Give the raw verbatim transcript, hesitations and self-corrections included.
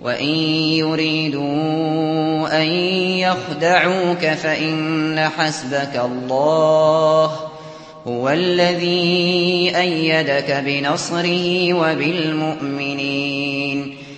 وَإِن يُرِيدُوا أَن يَخْدَعُوكَ فَإِنَّ حَسْبَكَ اللَّهُ هُوَ الَّذِي أَيَّدَكَ بِنَصْرِهِ وَبِالْمُؤْمِنِينَ